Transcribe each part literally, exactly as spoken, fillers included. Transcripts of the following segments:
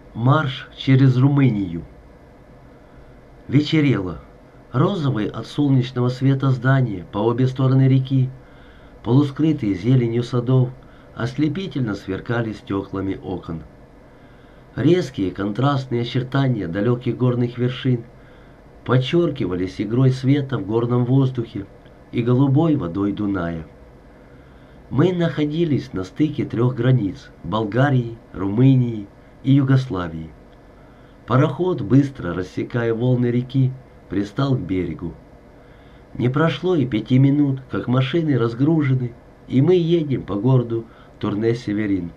Марш через Румынию. Вечерело. Розовые от солнечного света здания по обе стороны реки, полускрытые зеленью садов, ослепительно сверкали стеклами окон. Резкие контрастные очертания далеких горных вершин подчеркивались игрой света в горном воздухе и голубой водой Дуная. Мы находились на стыке трех границ – Болгарии, Румынии и Югославии. Пароход, быстро рассекая волны реки, пристал к берегу. Не прошло и пяти минут, как машины разгружены, и мы едем по городу Турне-Северин.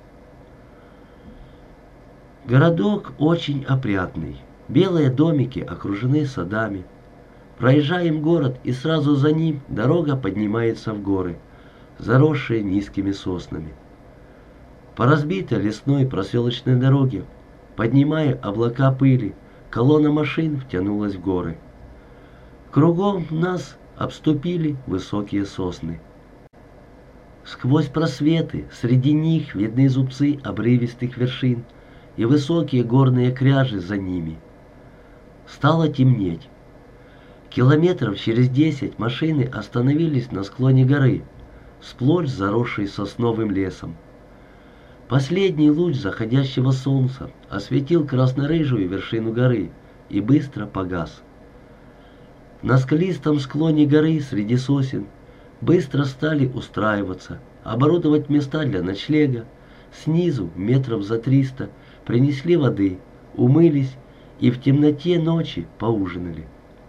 Городок очень опрятный. Белые домики окружены садами. Проезжаем город, и сразу за ним дорога поднимается в горы, заросшие низкими соснами. По разбитой лесной проселочной дороге, поднимая облака пыли, колонна машин втянулась в горы. Кругом нас обступили высокие сосны. Сквозь просветы среди них видны зубцы обрывистых вершин и высокие горные кряжи за ними. Стало темнеть. Километров через десять машины остановились на склоне горы, сплошь заросшей сосновым лесом. Последний луч заходящего солнца осветил красно-рыжую вершину горы и быстро погас. На скалистом склоне горы среди сосен быстро стали устраиваться, оборудовать места для ночлега. Снизу, метров за триста, принесли воды, умылись и в темноте ночи поужинали.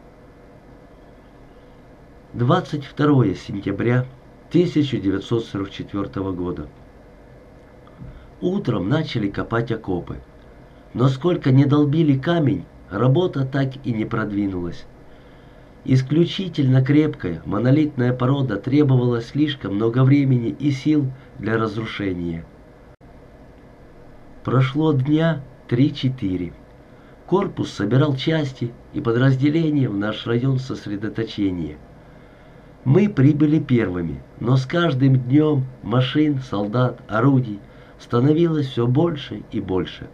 двадцать второе сентября тысяча девятьсот сорок четвёртого года. Утром начали копать окопы. Но сколько ни долбили камень, работа так и не продвинулась. Исключительно крепкая монолитная порода требовала слишком много времени и сил для разрушения. Прошло дня три-четыре. Корпус собирал части и подразделения в наш район сосредоточения. Мы прибыли первыми, но с каждым днем машин, солдат, орудий становилось все больше и больше.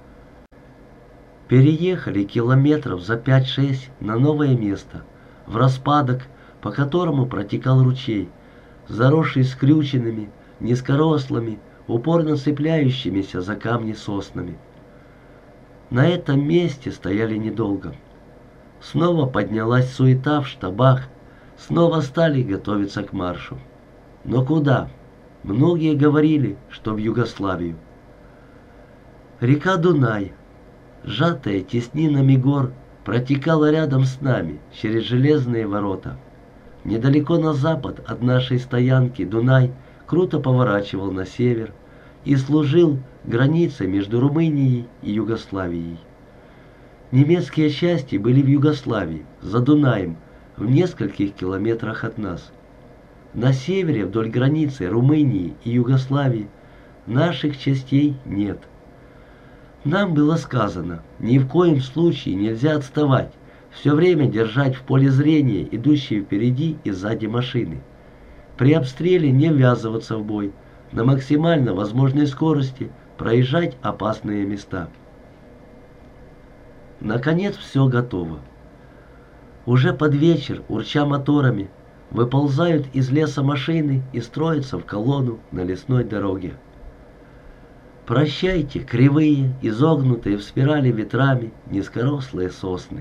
Переехали километров за пять-шесть на новое место, в распадок, по которому протекал ручей, заросший скрюченными, низкорослыми, упорно цепляющимися за камни соснами. На этом месте стояли недолго. Снова поднялась суета в штабах, снова стали готовиться к маршу. Но куда? Многие говорили, что в Югославию. Река Дунай, сжатая теснинами гор, протекала рядом с нами через железные ворота. Недалеко на запад от нашей стоянки Дунай круто поворачивал на север и служил границей между Румынией и Югославией. Немецкие части были в Югославии, за Дунаем, в нескольких километрах от нас. На севере, вдоль границы Румынии и Югославии, наших частей нет. Нам было сказано, ни в коем случае нельзя отставать, все время держать в поле зрения идущие впереди и сзади машины. При обстреле не ввязываться в бой, на максимально возможной скорости проезжать опасные места. Наконец все готово. Уже под вечер, урча моторами, выползают из леса машины и строятся в колонну на лесной дороге. Прощайте, кривые, изогнутые в спирали ветрами низкорослые сосны.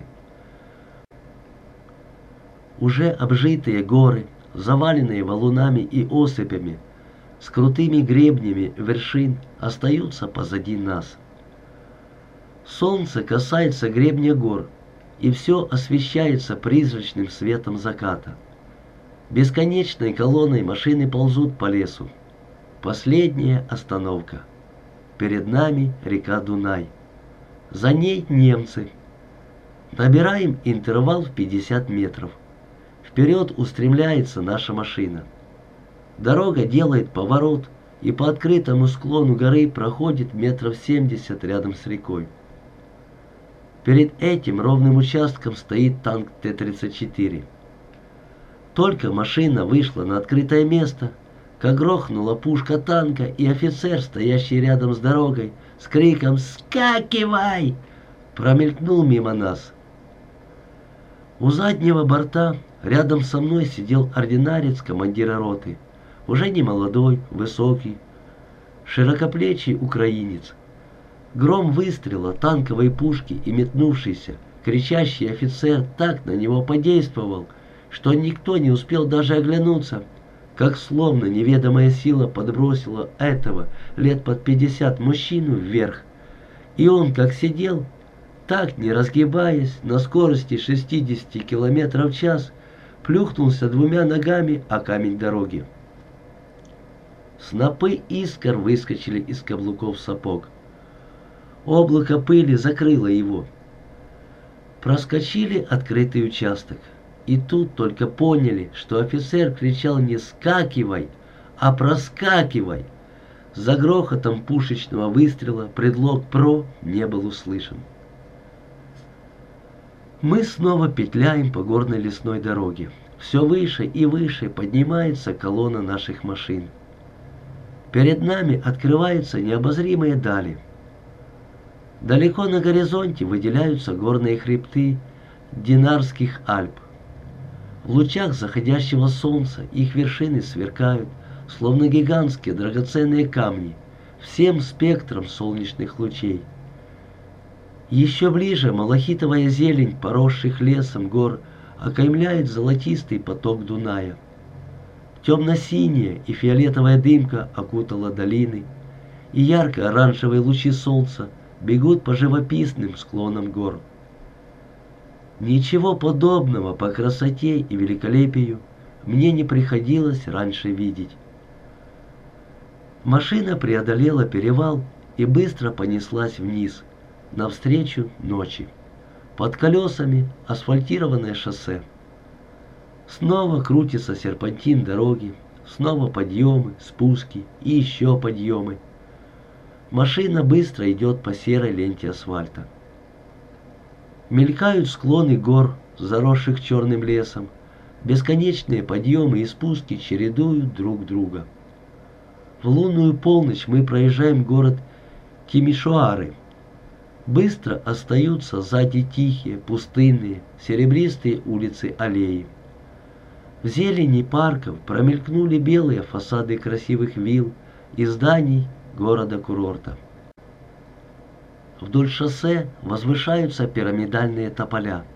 Уже обжитые горы, заваленные валунами и осыпями, с крутыми гребнями вершин, остаются позади нас. Солнце касается гребня гор, и все освещается призрачным светом заката. Бесконечной колонной машины ползут по лесу. Последняя остановка. Перед нами река Дунай. За ней немцы. Набираем интервал в пятьдесят метров. Вперед устремляется наша машина. Дорога делает поворот, и по открытому склону горы проходит метров семьдесят рядом с рекой. Перед этим ровным участком стоит танк Т тридцать четыре. Только машина вышла на открытое место, как грохнула пушка танка, и офицер, стоящий рядом с дорогой, с криком «Скакивай!» промелькнул мимо нас. У заднего борта рядом со мной сидел ординарец командира роты, уже не молодой, высокий, широкоплечий украинец. Гром выстрела танковой пушки и метнувшийся, кричащий офицер так на него подействовал, что никто не успел даже оглянуться, как словно неведомая сила подбросила этого лет под пятьдесят мужчину вверх, и он как сидел, так не разгибаясь, на скорости шестидесяти километров в час, плюхнулся двумя ногами о камень дороги. Снопы искр выскочили из каблуков сапог. Облако пыли закрыло его. Проскочили открытый участок. И тут только поняли, что офицер кричал не «скакивай», а «проскакивай». За грохотом пушечного выстрела предлог «про» не был услышан. Мы снова петляем по горной лесной дороге. Все выше и выше поднимается колонна наших машин. Перед нами открываются необозримые дали. Далеко на горизонте выделяются горные хребты Динарских Альп. В лучах заходящего солнца их вершины сверкают, словно гигантские драгоценные камни, всем спектром солнечных лучей. Еще ближе малахитовая зелень поросших лесом гор окаймляет золотистый поток Дуная. Темно-синяя и фиолетовая дымка окутала долины, и ярко-оранжевые лучи солнца бегут по живописным склонам гор. Ничего подобного по красоте и великолепию мне не приходилось раньше видеть. Машина преодолела перевал и быстро понеслась вниз, навстречу ночи. Под колесами асфальтированное шоссе. Снова крутится серпантин дороги, снова подъемы, спуски и еще подъемы. Машина быстро идет по серой ленте асфальта. Мелькают склоны гор, заросших черным лесом. Бесконечные подъемы и спуски чередуют друг друга. В лунную полночь мы проезжаем город Тимишоары. Быстро остаются сзади тихие, пустынные, серебристые улицы-аллеи. В зелени парков промелькнули белые фасады красивых вилл и зданий города-курорта. Вдоль шоссе возвышаются пирамидальные тополя.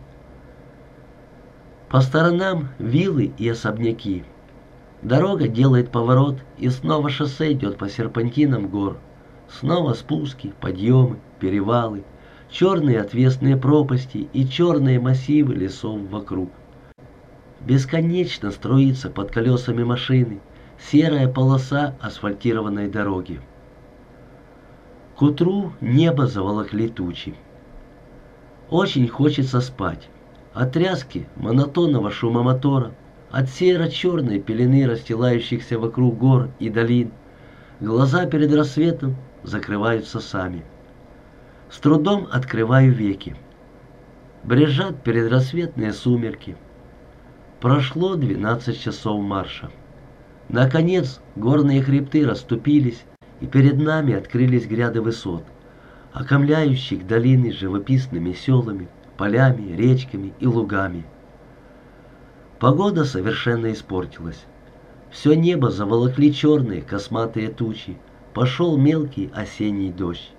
По сторонам виллы и особняки. Дорога делает поворот, и снова шоссе идет по серпантинам гор. Снова спуски, подъемы, перевалы, черные отвесные пропасти и черные массивы лесов вокруг. Бесконечно струится под колесами машины серая полоса асфальтированной дороги. К утру небо заволокли тучи. Очень хочется спать. От тряски монотонного шума мотора, от серо-черной пелены расстилающихся вокруг гор и долин, глаза перед рассветом закрываются сами. С трудом открываю веки. Брежат предрассветные сумерки. Прошло двенадцать часов марша. Наконец горные хребты расступились, и перед нами открылись гряды высот, окаймляющих долины живописными селами, полями, речками и лугами. Погода совершенно испортилась. Все небо заволокли черные косматые тучи, пошел мелкий осенний дождь.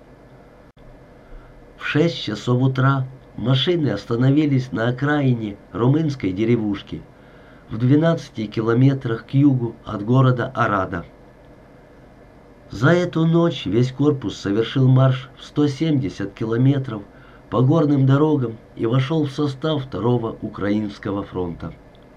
В шесть часов утра машины остановились на окраине румынской деревушки, в двенадцати километрах к югу от города Арада. За эту ночь весь корпус совершил марш в сто семьдесят километров по горным дорогам и вошел в состав второго Украинского фронта.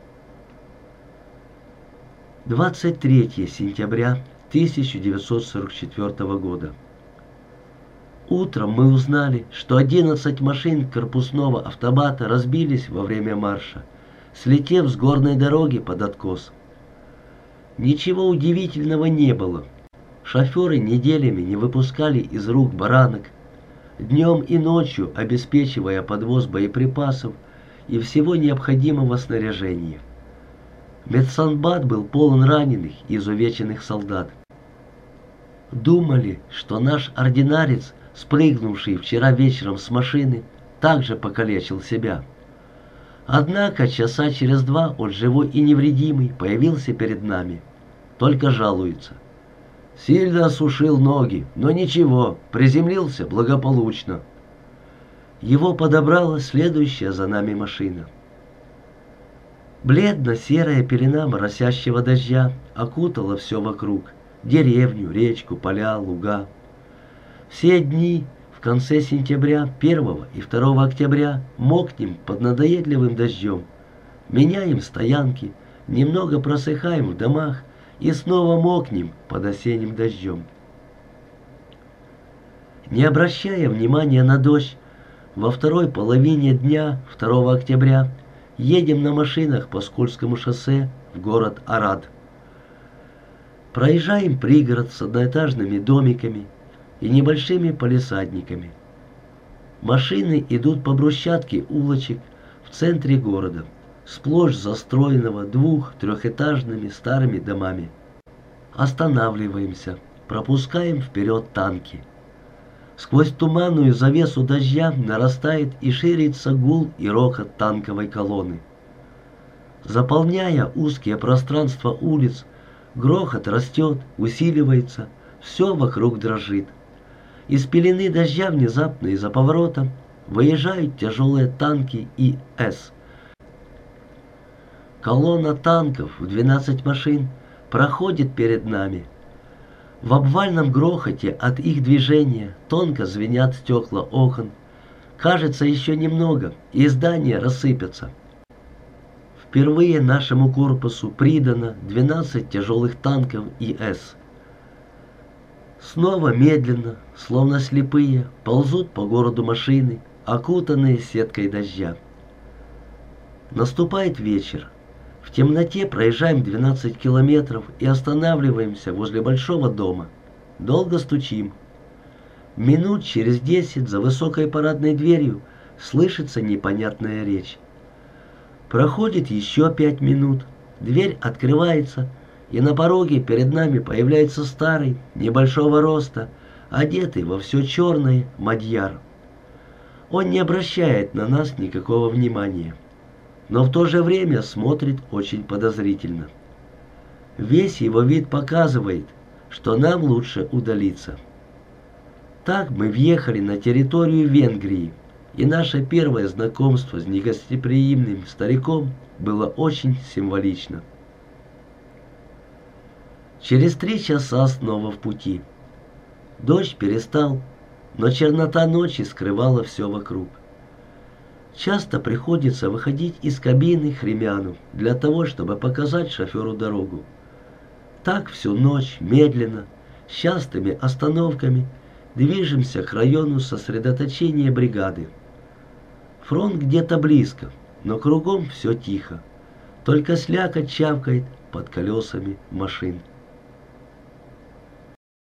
двадцать третьего сентября тысяча девятьсот сорок четвёртого года. Утром мы узнали, что одиннадцать машин корпусного автобата разбились во время марша, слетев с горной дороги под откос. Ничего удивительного не было. Шоферы неделями не выпускали из рук баранок, днем и ночью обеспечивая подвоз боеприпасов и всего необходимого снаряжения. Медсанбат был полон раненых и изувеченных солдат. Думали, что наш ординарец, спрыгнувший вчера вечером с машины, также покалечил себя. Однако часа через два он живой и невредимый появился перед нами. Только жалуется. Сильно осушил ноги, но ничего, приземлился благополучно. Его подобрала следующая за нами машина. Бледно-серая пелена моросящего дождя окутала все вокруг. Деревню, речку, поля, луга. Все дни в конце сентября, первого и второго октября мокнем под надоедливым дождем. Меняем стоянки, немного просыхаем в домах и снова мокнем под осенним дождем. Не обращая внимания на дождь, во второй половине дня второго октября едем на машинах по Скользкому шоссе в город Арад. Проезжаем пригород с одноэтажными домиками и небольшими палисадниками. Машины идут по брусчатке улочек в центре города, сплошь застроенного двух-трехэтажными старыми домами. Останавливаемся, пропускаем вперед танки. Сквозь туманную завесу дождя нарастает и ширится гул и рокот танковой колонны. Заполняя узкие пространства улиц, грохот растет, усиливается, все вокруг дрожит. Из пелены дождя внезапно из-за поворота выезжают тяжелые танки И С. Колонна танков в двенадцать машин проходит перед нами. В обвальном грохоте от их движения тонко звенят стекла окон. Кажется, еще немного, и здания рассыпятся. Впервые нашему корпусу придано двенадцать тяжелых танков И С. Снова медленно, словно слепые, ползут по городу машины, окутанные сеткой дождя. Наступает вечер. В темноте проезжаем двенадцать километров и останавливаемся возле большого дома. Долго стучим. Минут через десять за высокой парадной дверью слышится непонятная речь. Проходит еще пять минут, дверь открывается, и на пороге перед нами появляется старый, небольшого роста, одетый во все черное мадьяр. Он не обращает на нас никакого внимания, но в то же время смотрит очень подозрительно. Весь его вид показывает, что нам лучше удалиться. Так мы въехали на территорию Венгрии, и наше первое знакомство с негостеприимным стариком было очень символично. Через три часа снова в пути. Дождь перестал, но чернота ночи скрывала все вокруг. Часто приходится выходить из кабины Хремяну для того, чтобы показать шоферу дорогу. Так всю ночь, медленно, с частыми остановками, движемся к району сосредоточения бригады. Фронт где-то близко, но кругом все тихо. Только слякоть чавкает под колесами машин.